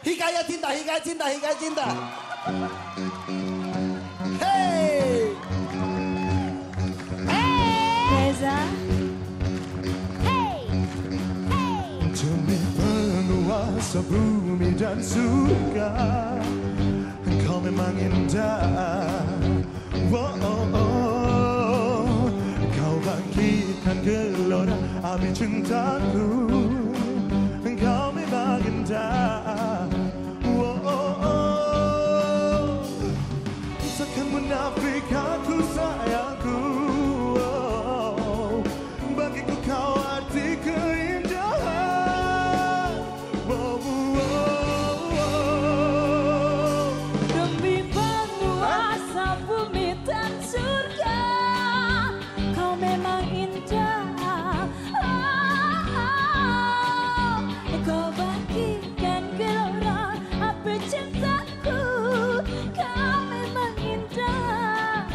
Hikayat cinta, hikayat cinta, hikayat cinta. Hey. Reza. Hey. Demi penguasa bumi dan surga, engkau memang indah. Kau bangkitkan gelora api cintaku, engkau memang indah. Takkan munafik aku sayangku, bagiku kau arti keindahan. Demi penguasa bumi dan surga, kau memang indah. Kau bangkitkan gelora api cintaku, kau memang indah.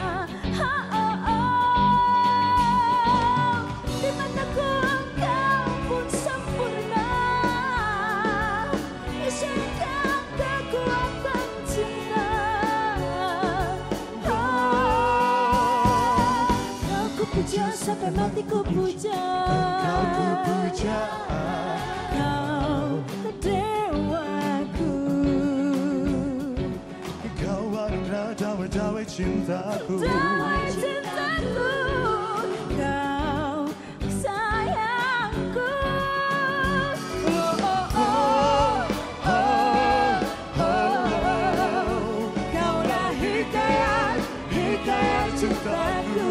Di mataku engkau pun sempurna, isyaratkan kekuatan cinta. Kau ku puja sampai mati ku puja. Kau ku puja, Kau dewaku. kau adalah dawai-dawai cintaku. Dawai cintaku, kau sayangku. Kaulah hikayat, hikayat cintaku.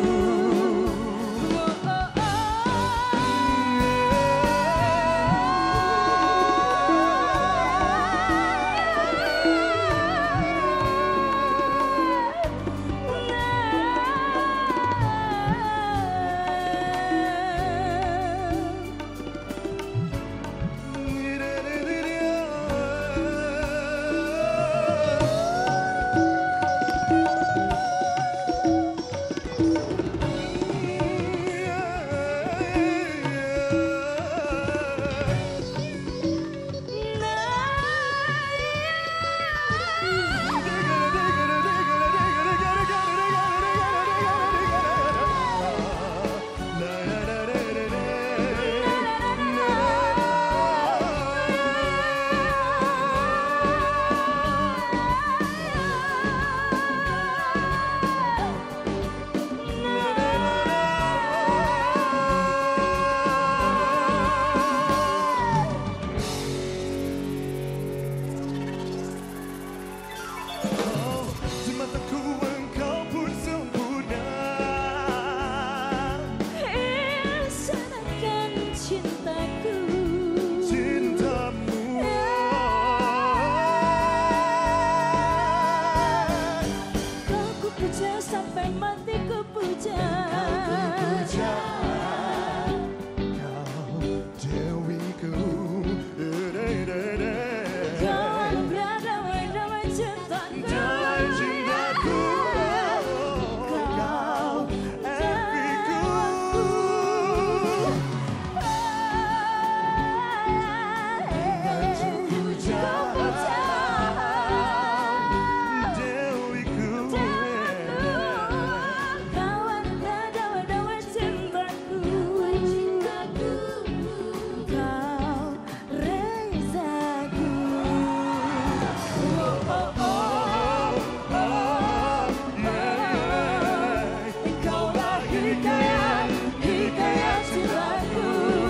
Di mataku engkau pun sempurna, Isyaratkan cintaku. cintamu. Kau ku puja sampai mati ku puja. Puja, kau dewiku. Kau anugerah dawai-dawai cintaku. Dawai cintaku. Kau Epiku. Puja, dewiku. Kau anugerah dawai-dawai cintaku. Kau Rezaku. Kaulah hikayat, hikayat cintaku.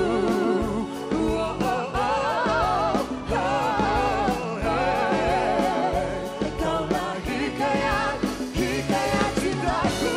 Kaulah hikayat, hikayat cintaku.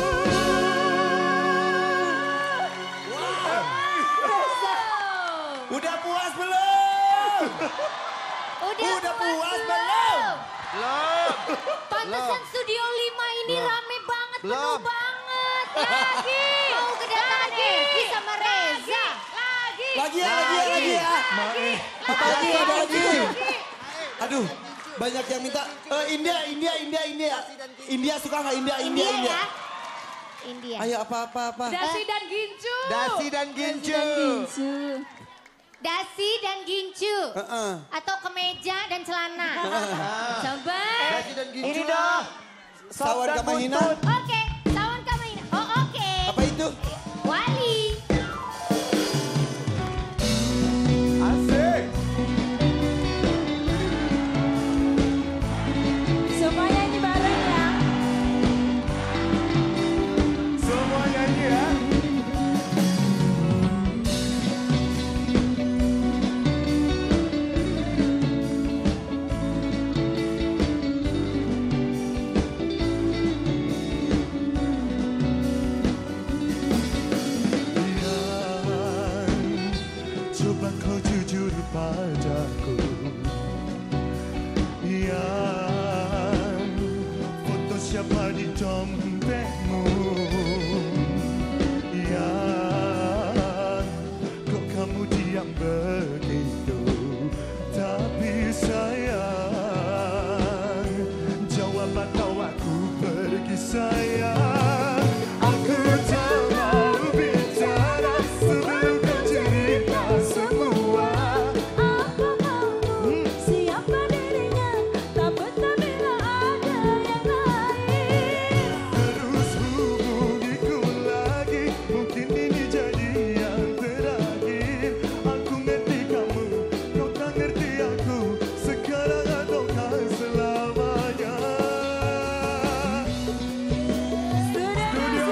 Udah puas belum? Udah puas belum? Pantesan Studio 5 ini rame banget, penuh Belum. banget. Lagi. Mau kedatangan Devi sama Reza. Lagi ya. Apa lagi, ada lagi. Aduh, banyak yang minta. India. India suka nggak India? Ya. India. Ayo apa. Dasi dan Gincu. Dasi dan Gincu. dasi dan gincu. Atau kemeja dan celana. Coba. Dasi dan gincu. Ini dong. Sawan kamahina. Oke, sawan kamahina. Oh oke. Apa itu? Wali. Asik. Semua nyanyi bareng ya. Semua nyanyi ya. Coba kau jujur padaku. Foto siapa di dompetmu? Kok kamu diam begitu? Tapi sayang, jawab atau aku pergi sayang. Aku tak mau bicara sebelum kau cerita semua. Apa kamu siapa dirinya? Tak betah bila ada yang lain. Terus hubungiku lagi, mungkin ini jadi yang terakhir. Aku ngerti kamu, kau tak ngerti aku. Sekarang ataukah selamanya? Studio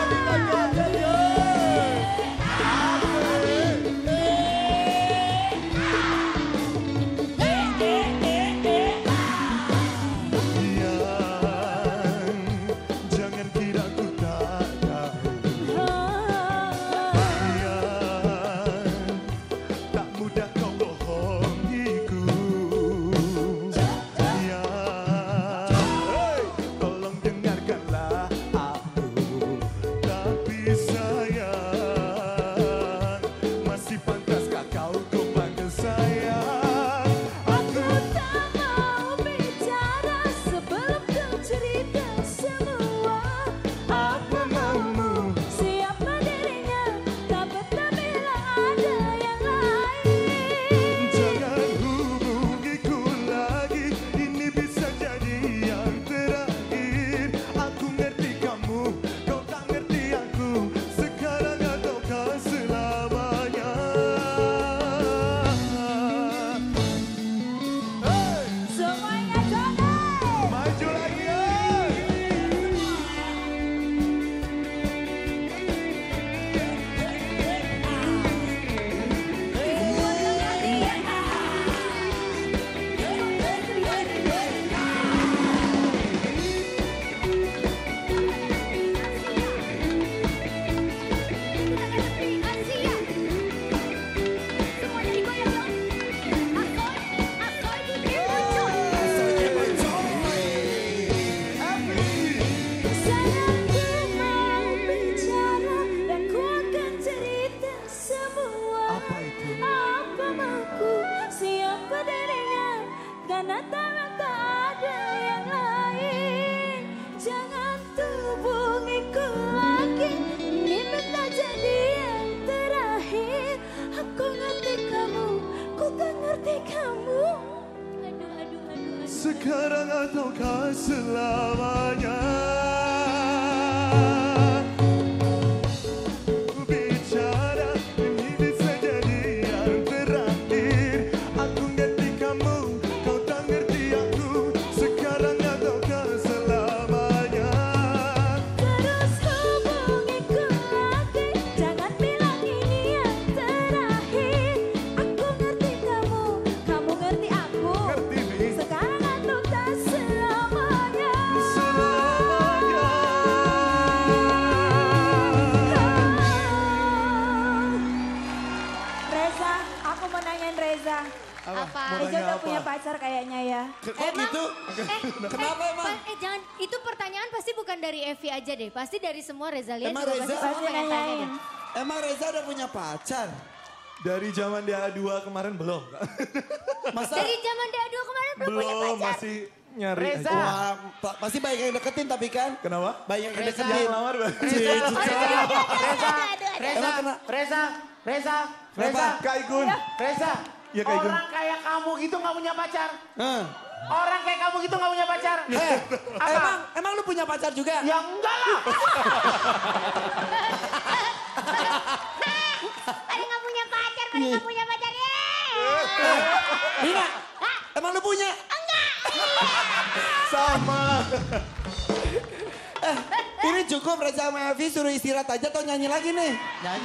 jangan kira ku tak tahu. Tak mudah kau bohongiku. Tolong dengarkanlah aku. Tapi sayang, masih pantaskah kau panggil sayang? Aku tak mau bicara sebelum kau cerita semua. Apa maumu? Siapa dirinya? Tak betah bila ada yang lain. Jangan hubungiku lagi, ini bisa jadi yang terakhir. Aku ngerti kamu, kau tak ngerti aku. Sekarang ataukah selamanya? Hey, Semuanya joget. maju lagi ya. Sayangku mau bicara dan ku akan cerita semua. Apa itu? Apa mauku? Siapa dirinya? Karena tak ada yang lain. Jangan hubungiku lagi. Ini minta jadi yang terakhir. Aku ngerti kamu, ku tak ngerti kamu. Aduh. Sekarang ataukah selamanya? Bicara, ini bisa jadi yang terakhir. Aku ngerti kamu, kau tak ngerti aku. Sekarang ataukah selamanya? Terus hubungiku lagi. Jangan bilang ini yang terakhir. Aku ngerti kamu, kamu ngerti aku. Ngerti, Mi? Sekarang atau tak selamanya. Selamanya. Reza, aku mau nanyain Reza. Apa? Reza udah punya pacar kayaknya ya. Kok gitu? Kenapa emang? Jangan, itu pertanyaan pasti bukan dari Evi aja deh. Pasti dari semua Reza lihat Emang juga Reza? pasti semua Pasti pengen tanya nanyain. deh. Emang Reza udah punya pacar? Dari zaman dia A2 kemarin belum. Masa? Dari zaman D2 kemarin belum punya Belum, pacar. masih nyari Reza. aja. Wah, pasti banyak yang deketin tapi kan? Kenapa? Banyak yang Reza. deketin. Lamar banget. Reza, Emang kena? Reza, Reza. Kak Igun. Reza. Ya, Kak Igun. Orang kayak kamu gitu gak punya pacar. Orang kayak kamu gitu gak punya pacar. Emang lu punya pacar juga? Ya enggak lah. Pada nggak punya pacar, pada nggak punya pacar ya. Dina, emang lu punya? Sama. Ini cukup Reza sama Evi suruh istirahat aja atau nyanyi lagi nih?